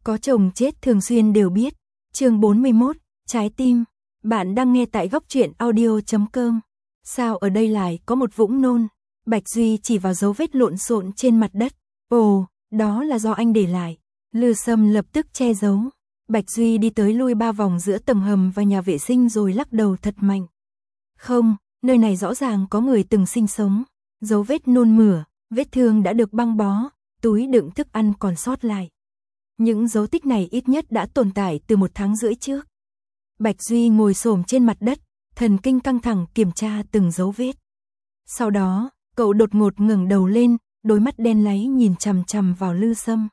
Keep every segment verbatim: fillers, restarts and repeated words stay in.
Có chồng chết thường xuyên đều biết. Chương bốn mươi mốt, trái tim. Bạn đang nghe tại góc truyện audio chấm com. Sao ở đây lại có một vũng nôn? Bạch Duy chỉ vào dấu vết lộn xộn trên mặt đất. Ồ, đó là do anh để lại. Lư Sâm lập tức che giấu. Bạch Duy đi tới lui ba vòng giữa tầng hầm và nhà vệ sinh rồi lắc đầu thật mạnh. Không, nơi này rõ ràng có người từng sinh sống. Dấu vết nôn mửa, vết thương đã được băng bó, túi đựng thức ăn còn sót lại. Những dấu tích này ít nhất đã tồn tại từ một tháng rưỡi trước. Bạch Duy ngồi xổm trên mặt đất, thần kinh căng thẳng kiểm tra từng dấu vết. Sau đó, cậu đột ngột ngẩng đầu lên, đôi mắt đen láy nhìn chằm chằm vào Lư Sâm.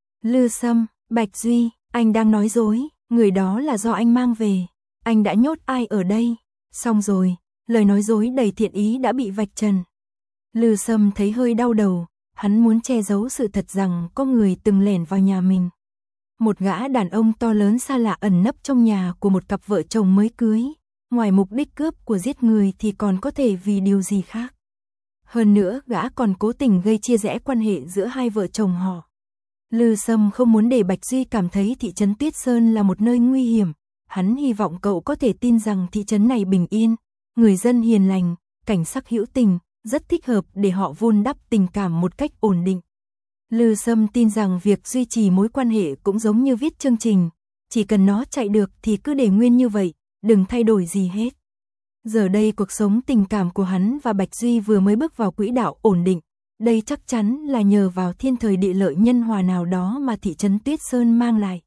Lư Sâm, Bạch Duy, anh đang nói dối, người đó là do anh mang về. Anh đã nhốt ai ở đây? Xong rồi, lời nói dối đầy thiện ý đã bị vạch trần. Lư Sâm thấy hơi đau đầu, hắn muốn che giấu sự thật rằng có người từng lẻn vào nhà mình. Một gã đàn ông to lớn xa lạ ẩn nấp trong nhà của một cặp vợ chồng mới cưới, ngoài mục đích cướp của giết người thì còn có thể vì điều gì khác. Hơn nữa, gã còn cố tình gây chia rẽ quan hệ giữa hai vợ chồng họ. Lư Sâm không muốn để Bạch Duy cảm thấy thị trấn Tuyết Sơn là một nơi nguy hiểm, hắn hy vọng cậu có thể tin rằng thị trấn này bình yên, người dân hiền lành, cảnh sắc hữu tình, rất thích hợp để họ vun đắp tình cảm một cách ổn định. Lư Sâm tin rằng việc duy trì mối quan hệ cũng giống như viết chương trình, chỉ cần nó chạy được thì cứ để nguyên như vậy, đừng thay đổi gì hết. Giờ đây cuộc sống tình cảm của hắn và Bạch Duy vừa mới bước vào quỹ đạo ổn định, đây chắc chắn là nhờ vào thiên thời địa lợi nhân hòa nào đó mà thị trấn Tuyết Sơn mang lại.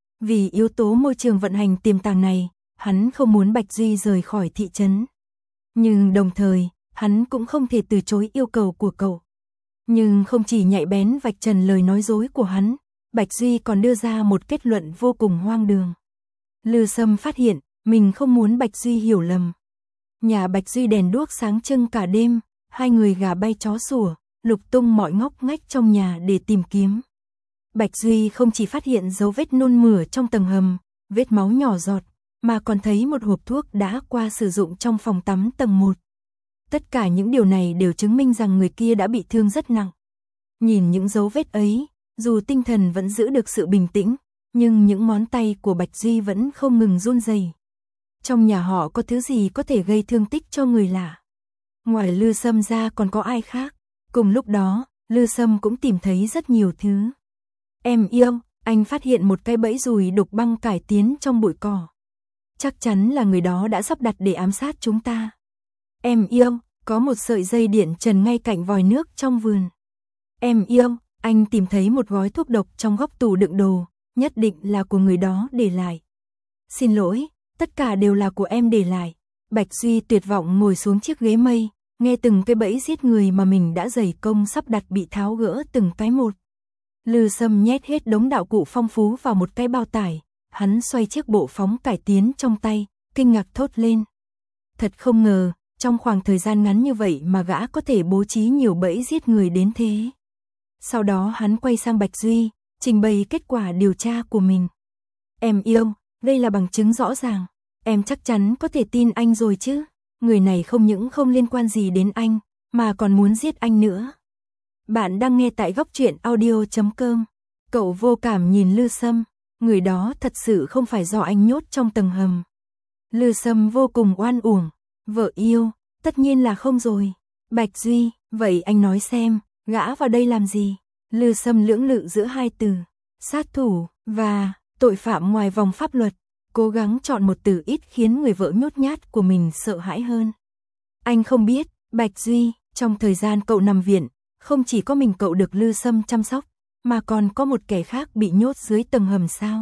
Vì yếu tố môi trường vận hành tiềm tàng này, hắn không muốn Bạch Duy rời khỏi thị trấn. Nhưng đồng thời, hắn cũng không thể từ chối yêu cầu của cậu. Nhưng không chỉ nhạy bén vạch trần lời nói dối của hắn, Bạch Duy còn đưa ra một kết luận vô cùng hoang đường. Lư Sâm phát hiện, mình không muốn Bạch Duy hiểu lầm. Nhà Bạch Duy đèn đuốc sáng trưng cả đêm, hai người gà bay chó sủa, lục tung mọi ngóc ngách trong nhà để tìm kiếm. Bạch Duy không chỉ phát hiện dấu vết nôn mửa trong tầng hầm, vết máu nhỏ giọt, mà còn thấy một hộp thuốc đã qua sử dụng trong phòng tắm tầng một. Tất cả những điều này đều chứng minh rằng người kia đã bị thương rất nặng. Nhìn những dấu vết ấy, dù tinh thần vẫn giữ được sự bình tĩnh, nhưng những ngón tay của Bạch Duy vẫn không ngừng run rẩy. Trong nhà họ có thứ gì có thể gây thương tích cho người lạ? Ngoài Lư Sâm ra còn có ai khác? Cùng lúc đó, Lư Sâm cũng tìm thấy rất nhiều thứ. Em yêu, anh phát hiện một cái bẫy dùi đục băng cải tiến trong bụi cỏ. Chắc chắn là người đó đã sắp đặt để ám sát chúng ta. Em yêu, có một sợi dây điện trần ngay cạnh vòi nước trong vườn. Em yêu, anh tìm thấy một gói thuốc độc trong góc tủ đựng đồ, nhất định là của người đó để lại. Xin lỗi, tất cả đều là của em để lại. Bạch Duy tuyệt vọng ngồi xuống chiếc ghế mây, nghe từng cái bẫy giết người mà mình đã dày công sắp đặt bị tháo gỡ từng cái một. Lư Sâm nhét hết đống đạo cụ phong phú vào một cái bao tải, hắn xoay chiếc bộ phóng cải tiến trong tay, kinh ngạc thốt lên. Thật không ngờ, trong khoảng thời gian ngắn như vậy mà gã có thể bố trí nhiều bẫy giết người đến thế. Sau đó hắn quay sang Bạch Duy, trình bày kết quả điều tra của mình. Em yêu, đây là bằng chứng rõ ràng, em chắc chắn có thể tin anh rồi chứ. Người này không những không liên quan gì đến anh, mà còn muốn giết anh nữa. Bạn đang nghe tại góc truyện audio chấm com. Cậu vô cảm nhìn Lư Sâm, người đó thật sự không phải do anh nhốt trong tầng hầm. Lư Sâm vô cùng oan uổng, vợ yêu, tất nhiên là không rồi. Bạch Duy, vậy anh nói xem, gã vào đây làm gì? Lư Sâm lưỡng lự giữa hai từ, sát thủ, và tội phạm ngoài vòng pháp luật. Cố gắng chọn một từ ít khiến người vợ nhút nhát của mình sợ hãi hơn. Anh không biết, Bạch Duy, trong thời gian cậu nằm viện, không chỉ có mình cậu được Lư Sâm chăm sóc, mà còn có một kẻ khác bị nhốt dưới tầng hầm sao?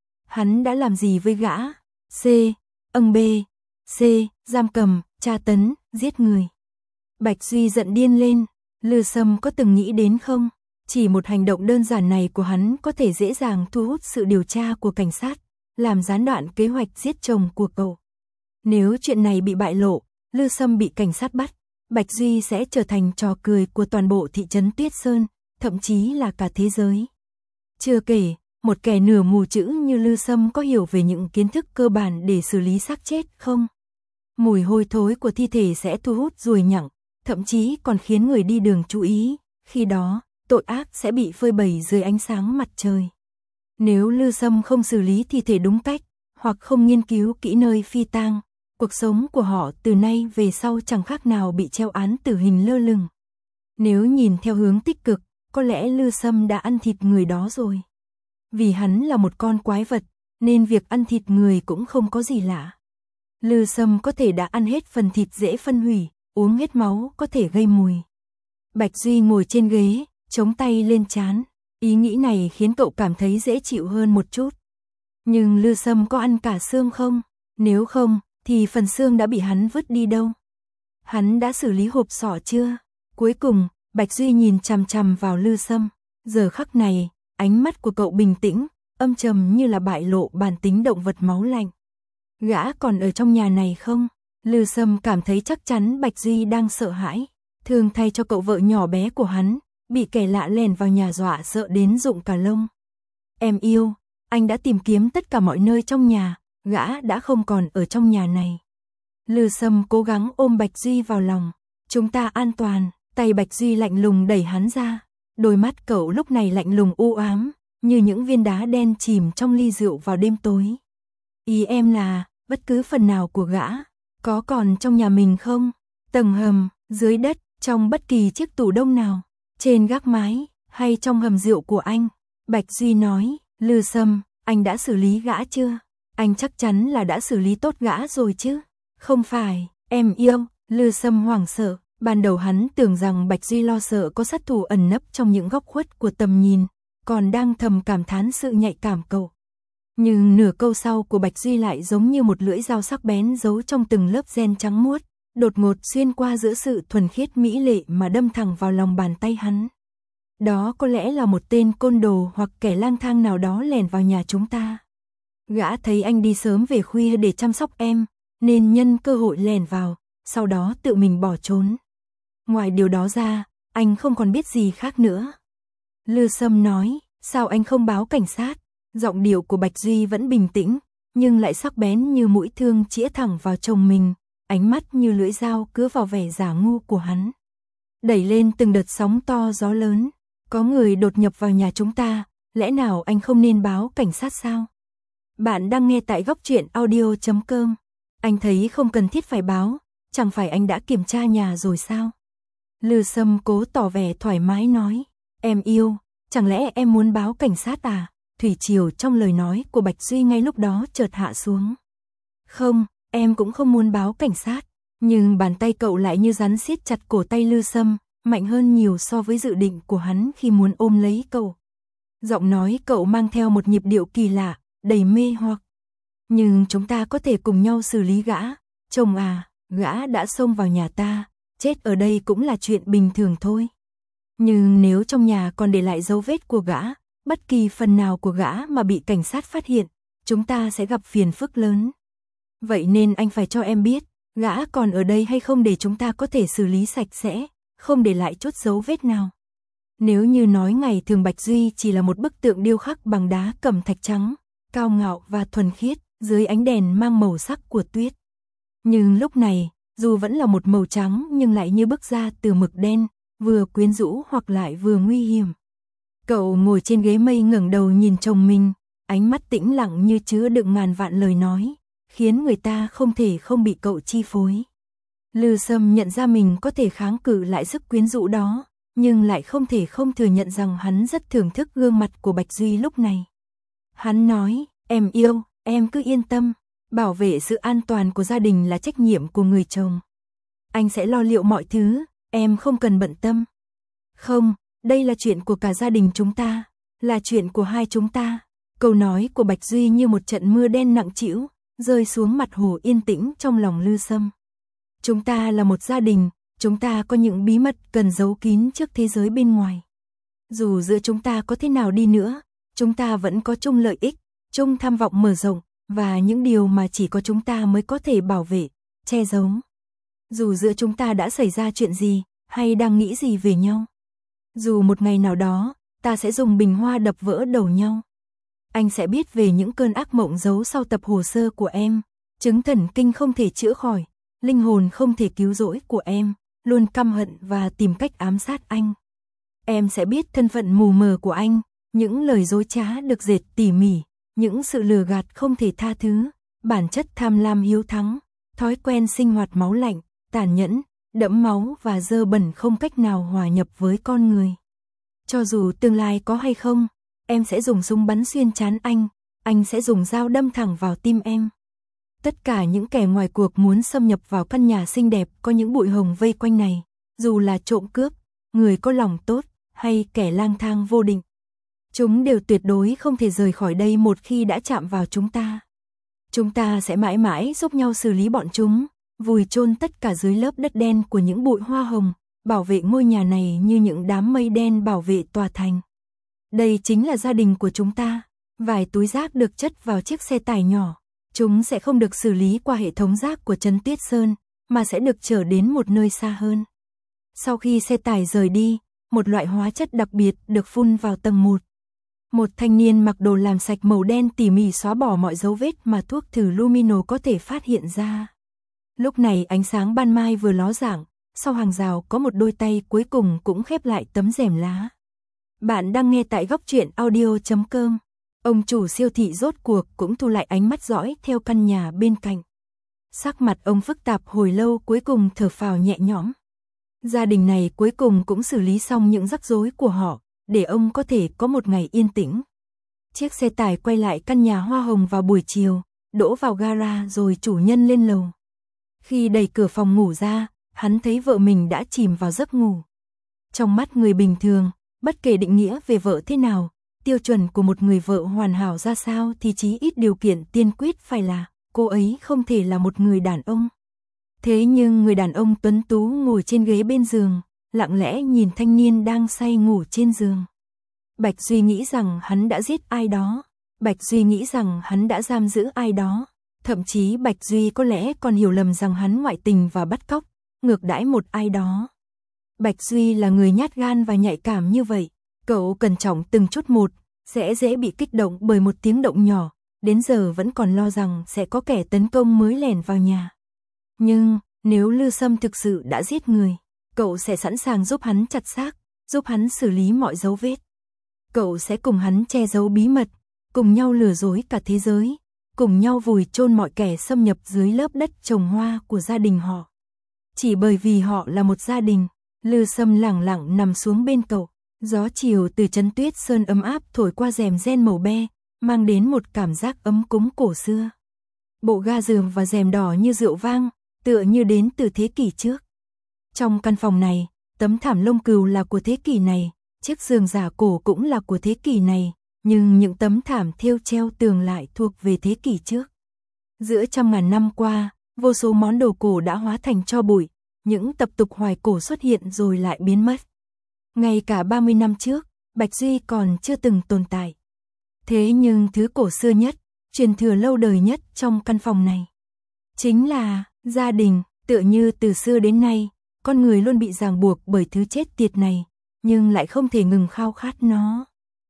Hắn đã làm gì với gã? C. Âng B. C. Giam cầm, tra tấn, giết người. Bạch Duy giận điên lên, Lư Sâm có từng nghĩ đến không? Chỉ một hành động đơn giản này của hắn có thể dễ dàng thu hút sự điều tra của cảnh sát, làm gián đoạn kế hoạch giết chồng của cậu. Nếu chuyện này bị bại lộ, Lư Sâm bị cảnh sát bắt, Bạch Duy sẽ trở thành trò cười của toàn bộ thị trấn Tuyết Sơn, thậm chí là cả thế giới. Chưa kể, một kẻ nửa mù chữ như Lư Sâm có hiểu về những kiến thức cơ bản để xử lý xác chết không? Mùi hôi thối của thi thể sẽ thu hút ruồi nhặng, thậm chí còn khiến người đi đường chú ý, khi đó, tội ác sẽ bị phơi bày dưới ánh sáng mặt trời. Nếu Lư Sâm không xử lý thi thể đúng cách, hoặc không nghiên cứu kỹ nơi phi tang, cuộc sống của họ từ nay về sau chẳng khác nào bị treo án tử hình lơ lửng. Nếu nhìn theo hướng tích cực, có lẽ Lư Sâm đã ăn thịt người đó rồi. Vì hắn là một con quái vật, nên việc ăn thịt người cũng không có gì lạ. Lư Sâm có thể đã ăn hết phần thịt dễ phân hủy, uống hết máu có thể gây mùi. Bạch Duy ngồi trên ghế, chống tay lên trán. Ý nghĩ này khiến cậu cảm thấy dễ chịu hơn một chút. Nhưng Lư Sâm có ăn cả xương không? Nếu không, thì phần xương đã bị hắn vứt đi đâu? Hắn đã xử lý hộp sọ chưa? Cuối cùng, Bạch Duy nhìn chằm chằm vào Lư Sâm. Giờ khắc này, ánh mắt của cậu bình tĩnh, âm trầm như là bại lộ bản tính động vật máu lạnh. Gã còn ở trong nhà này không? Lư Sâm cảm thấy chắc chắn Bạch Duy đang sợ hãi. Thương thay cho cậu vợ nhỏ bé của hắn, bị kẻ lạ lèn vào nhà dọa sợ đến rụng cả lông. Em yêu, anh đã tìm kiếm tất cả mọi nơi trong nhà, gã đã không còn ở trong nhà này. Lư Sâm cố gắng ôm Bạch Duy vào lòng. Chúng ta an toàn. Tay Bạch Duy lạnh lùng đẩy hắn ra. Đôi mắt cậu lúc này lạnh lùng u ám, như những viên đá đen chìm trong ly rượu vào đêm tối. Ý em là, bất cứ phần nào của gã, có còn trong nhà mình không? Tầng hầm, dưới đất, trong bất kỳ chiếc tủ đông nào, trên gác mái, hay trong hầm rượu của anh. Bạch Duy nói, Lư Sâm, anh đã xử lý gã chưa? Anh chắc chắn là đã xử lý tốt gã rồi chứ? Không phải, em yêu. Lư Sâm hoảng sợ. Ban đầu hắn tưởng rằng Bạch Duy lo sợ có sát thủ ẩn nấp trong những góc khuất của tầm nhìn, còn đang thầm cảm thán sự nhạy cảm cậu. Nhưng nửa câu sau của Bạch Duy lại giống như một lưỡi dao sắc bén giấu trong từng lớp ren trắng muốt, đột ngột xuyên qua giữa sự thuần khiết mỹ lệ mà đâm thẳng vào lòng bàn tay hắn. Đó có lẽ là một tên côn đồ hoặc kẻ lang thang nào đó lẻn vào nhà chúng ta. Gã thấy anh đi sớm về khuya để chăm sóc em, nên nhân cơ hội lẻn vào, sau đó tự mình bỏ trốn. Ngoài điều đó ra, anh không còn biết gì khác nữa. Lư Sâm nói, sao anh không báo cảnh sát? Giọng điệu của Bạch Duy vẫn bình tĩnh, nhưng lại sắc bén như mũi thương chĩa thẳng vào chồng mình, ánh mắt như lưỡi dao cứa vào vẻ giả ngu của hắn. Đẩy lên từng đợt sóng to gió lớn, có người đột nhập vào nhà chúng ta, lẽ nào anh không nên báo cảnh sát sao? Bạn đang nghe tại góc truyện audio chấm com. Anh thấy không cần thiết phải báo, chẳng phải anh đã kiểm tra nhà rồi sao? Lư Sâm cố tỏ vẻ thoải mái nói, em yêu, chẳng lẽ em muốn báo cảnh sát à? Thủy triều trong lời nói của Bạch Duy ngay lúc đó chợt hạ xuống. Không, em cũng không muốn báo cảnh sát, nhưng bàn tay cậu lại như rắn siết chặt cổ tay Lư Sâm, mạnh hơn nhiều so với dự định của hắn khi muốn ôm lấy cậu. Giọng nói cậu mang theo một nhịp điệu kỳ lạ, đầy mê hoặc. Nhưng chúng ta có thể cùng nhau xử lý gã, chồng à, gã đã xông vào nhà ta, chết ở đây cũng là chuyện bình thường thôi. Nhưng nếu trong nhà còn để lại dấu vết của gã, bất kỳ phần nào của gã mà bị cảnh sát phát hiện, chúng ta sẽ gặp phiền phức lớn. Vậy nên anh phải cho em biết, gã còn ở đây hay không để chúng ta có thể xử lý sạch sẽ, không để lại chút dấu vết nào. Nếu như nói ngày thường Bạch Duy chỉ là một bức tượng điêu khắc bằng đá cẩm thạch trắng, cao ngạo và thuần khiết, dưới ánh đèn mang màu sắc của tuyết. Nhưng lúc này, dù vẫn là một màu trắng nhưng lại như bức ra từ mực đen, vừa quyến rũ hoặc lại vừa nguy hiểm. Cậu ngồi trên ghế mây ngẩng đầu nhìn chồng mình, ánh mắt tĩnh lặng như chứa đựng ngàn vạn lời nói, khiến người ta không thể không bị cậu chi phối. Lư Sâm nhận ra mình có thể kháng cự lại sức quyến rũ đó, nhưng lại không thể không thừa nhận rằng hắn rất thưởng thức gương mặt của Bạch Duy lúc này. Hắn nói, em yêu, em cứ yên tâm, bảo vệ sự an toàn của gia đình là trách nhiệm của người chồng. Anh sẽ lo liệu mọi thứ, em không cần bận tâm. Không, đây là chuyện của cả gia đình chúng ta, là chuyện của hai chúng ta. Câu nói của Bạch Duy như một trận mưa đen nặng trĩu, rơi xuống mặt hồ yên tĩnh trong lòng Lư Sâm. Chúng ta là một gia đình, chúng ta có những bí mật cần giấu kín trước thế giới bên ngoài. Dù giữa chúng ta có thế nào đi nữa, chúng ta vẫn có chung lợi ích, chung tham vọng mở rộng, và những điều mà chỉ có chúng ta mới có thể bảo vệ, che giấu. Dù giữa chúng ta đã xảy ra chuyện gì, hay đang nghĩ gì về nhau. Dù một ngày nào đó, ta sẽ dùng bình hoa đập vỡ đầu nhau. Anh sẽ biết về những cơn ác mộng giấu sau tập hồ sơ của em, chứng thần kinh không thể chữa khỏi, linh hồn không thể cứu rỗi của em, luôn căm hận và tìm cách ám sát anh. Em sẽ biết thân phận mù mờ của anh, những lời dối trá được dệt tỉ mỉ, những sự lừa gạt không thể tha thứ, bản chất tham lam hiếu thắng, thói quen sinh hoạt máu lạnh, tàn nhẫn, đẫm máu và dơ bẩn không cách nào hòa nhập với con người. Cho dù tương lai có hay không, em sẽ dùng súng bắn xuyên trán anh, anh sẽ dùng dao đâm thẳng vào tim em. Tất cả những kẻ ngoài cuộc muốn xâm nhập vào căn nhà xinh đẹp có những bụi hồng vây quanh này, dù là trộm cướp, người có lòng tốt, hay kẻ lang thang vô định. Chúng đều tuyệt đối không thể rời khỏi đây một khi đã chạm vào chúng ta. Chúng ta sẽ mãi mãi giúp nhau xử lý bọn chúng, vùi chôn tất cả dưới lớp đất đen của những bụi hoa hồng, bảo vệ ngôi nhà này như những đám mây đen bảo vệ tòa thành. Đây chính là gia đình của chúng ta. Vài túi rác được chất vào chiếc xe tải nhỏ. Chúng sẽ không được xử lý qua hệ thống rác của Trấn Tuyết Sơn, mà sẽ được chở đến một nơi xa hơn. Sau khi xe tải rời đi, một loại hóa chất đặc biệt được phun vào tầng một. Một thanh niên mặc đồ làm sạch màu đen tỉ mỉ xóa bỏ mọi dấu vết mà thuốc thử Lumino có thể phát hiện ra. Lúc này ánh sáng ban mai vừa ló dạng, sau hàng rào có một đôi tay cuối cùng cũng khép lại tấm rèm lá. Bạn đang nghe tại góc truyện audio chấm com. Ông chủ siêu thị rốt cuộc cũng thu lại ánh mắt dõi theo căn nhà bên cạnh. Sắc mặt ông phức tạp hồi lâu cuối cùng thở phào nhẹ nhõm. Gia đình này cuối cùng cũng xử lý xong những rắc rối của họ, để ông có thể có một ngày yên tĩnh. Chiếc xe tải quay lại căn nhà hoa hồng vào buổi chiều, đỗ vào gara rồi chủ nhân lên lầu. Khi đẩy cửa phòng ngủ ra, hắn thấy vợ mình đã chìm vào giấc ngủ. Trong mắt người bình thường, bất kể định nghĩa về vợ thế nào, tiêu chuẩn của một người vợ hoàn hảo ra sao thì chí ít điều kiện tiên quyết phải là cô ấy không thể là một người đàn ông. Thế nhưng người đàn ông tuấn tú ngồi trên ghế bên giường, lặng lẽ nhìn thanh niên đang say ngủ trên giường. Bạch Duy nghĩ rằng hắn đã giết ai đó. Bạch Duy nghĩ rằng hắn đã giam giữ ai đó. Thậm chí Bạch Duy có lẽ còn hiểu lầm rằng hắn ngoại tình và bắt cóc, ngược đãi một ai đó. Bạch Duy là người nhát gan và nhạy cảm như vậy. Cậu cẩn trọng từng chút một, sẽ dễ bị kích động bởi một tiếng động nhỏ, đến giờ vẫn còn lo rằng sẽ có kẻ tấn công mới lẻn vào nhà. Nhưng, nếu Lư Sâm thực sự đã giết người, cậu sẽ sẵn sàng giúp hắn chặt xác, giúp hắn xử lý mọi dấu vết. Cậu sẽ cùng hắn che giấu bí mật, cùng nhau lừa dối cả thế giới, cùng nhau vùi chôn mọi kẻ xâm nhập dưới lớp đất trồng hoa của gia đình họ. Chỉ bởi vì họ là một gia đình, Lư Sâm lẳng lặng nằm xuống bên cậu. Gió chiều từ Trấn Tuyết Sơn ấm áp thổi qua rèm ren màu be, mang đến một cảm giác ấm cúng cổ xưa. Bộ ga giường và rèm đỏ như rượu vang, tựa như đến từ thế kỷ trước. Trong căn phòng này, tấm thảm lông cừu là của thế kỷ này, chiếc giường giả cổ cũng là của thế kỷ này, nhưng những tấm thảm thêu treo tường lại thuộc về thế kỷ trước. Giữa trăm ngàn năm qua, vô số món đồ cổ đã hóa thành tro bụi, những tập tục hoài cổ xuất hiện rồi lại biến mất. Ngay cả ba mươi năm trước, Bạch Duy còn chưa từng tồn tại. Thế nhưng thứ cổ xưa nhất, truyền thừa lâu đời nhất trong căn phòng này, chính là gia đình. Tựa như từ xưa đến nay, con người luôn bị ràng buộc bởi thứ chết tiệt này, nhưng lại không thể ngừng khao khát nó.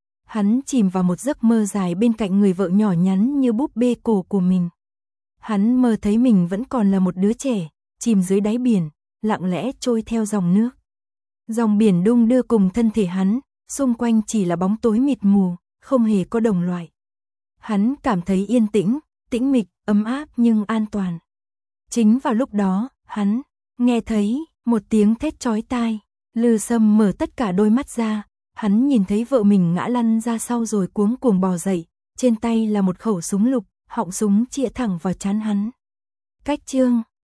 Hắn chìm vào một giấc mơ dài bên cạnh người vợ nhỏ nhắn như búp bê cổ của mình. Hắn mơ thấy mình vẫn còn là một đứa trẻ, chìm dưới đáy biển, lặng lẽ trôi theo dòng nước. Dòng biển đung đưa cùng thân thể hắn, xung quanh chỉ là bóng tối mịt mù, không hề có đồng loại. Hắn cảm thấy yên tĩnh, tĩnh mịch, ấm áp nhưng an toàn. Chính vào lúc đó, hắn nghe thấy một tiếng thét chói tai. Lư Sâm mở tất cả đôi mắt ra, hắn nhìn thấy vợ mình ngã lăn ra sau rồi cuống cuồng bò dậy, trên tay là một khẩu súng lục, họng súng chĩa thẳng vào trán hắn. Cách chương